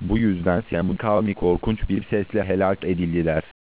Bu yüzden Sem kavmi korkunç bir sesle helak edildiler.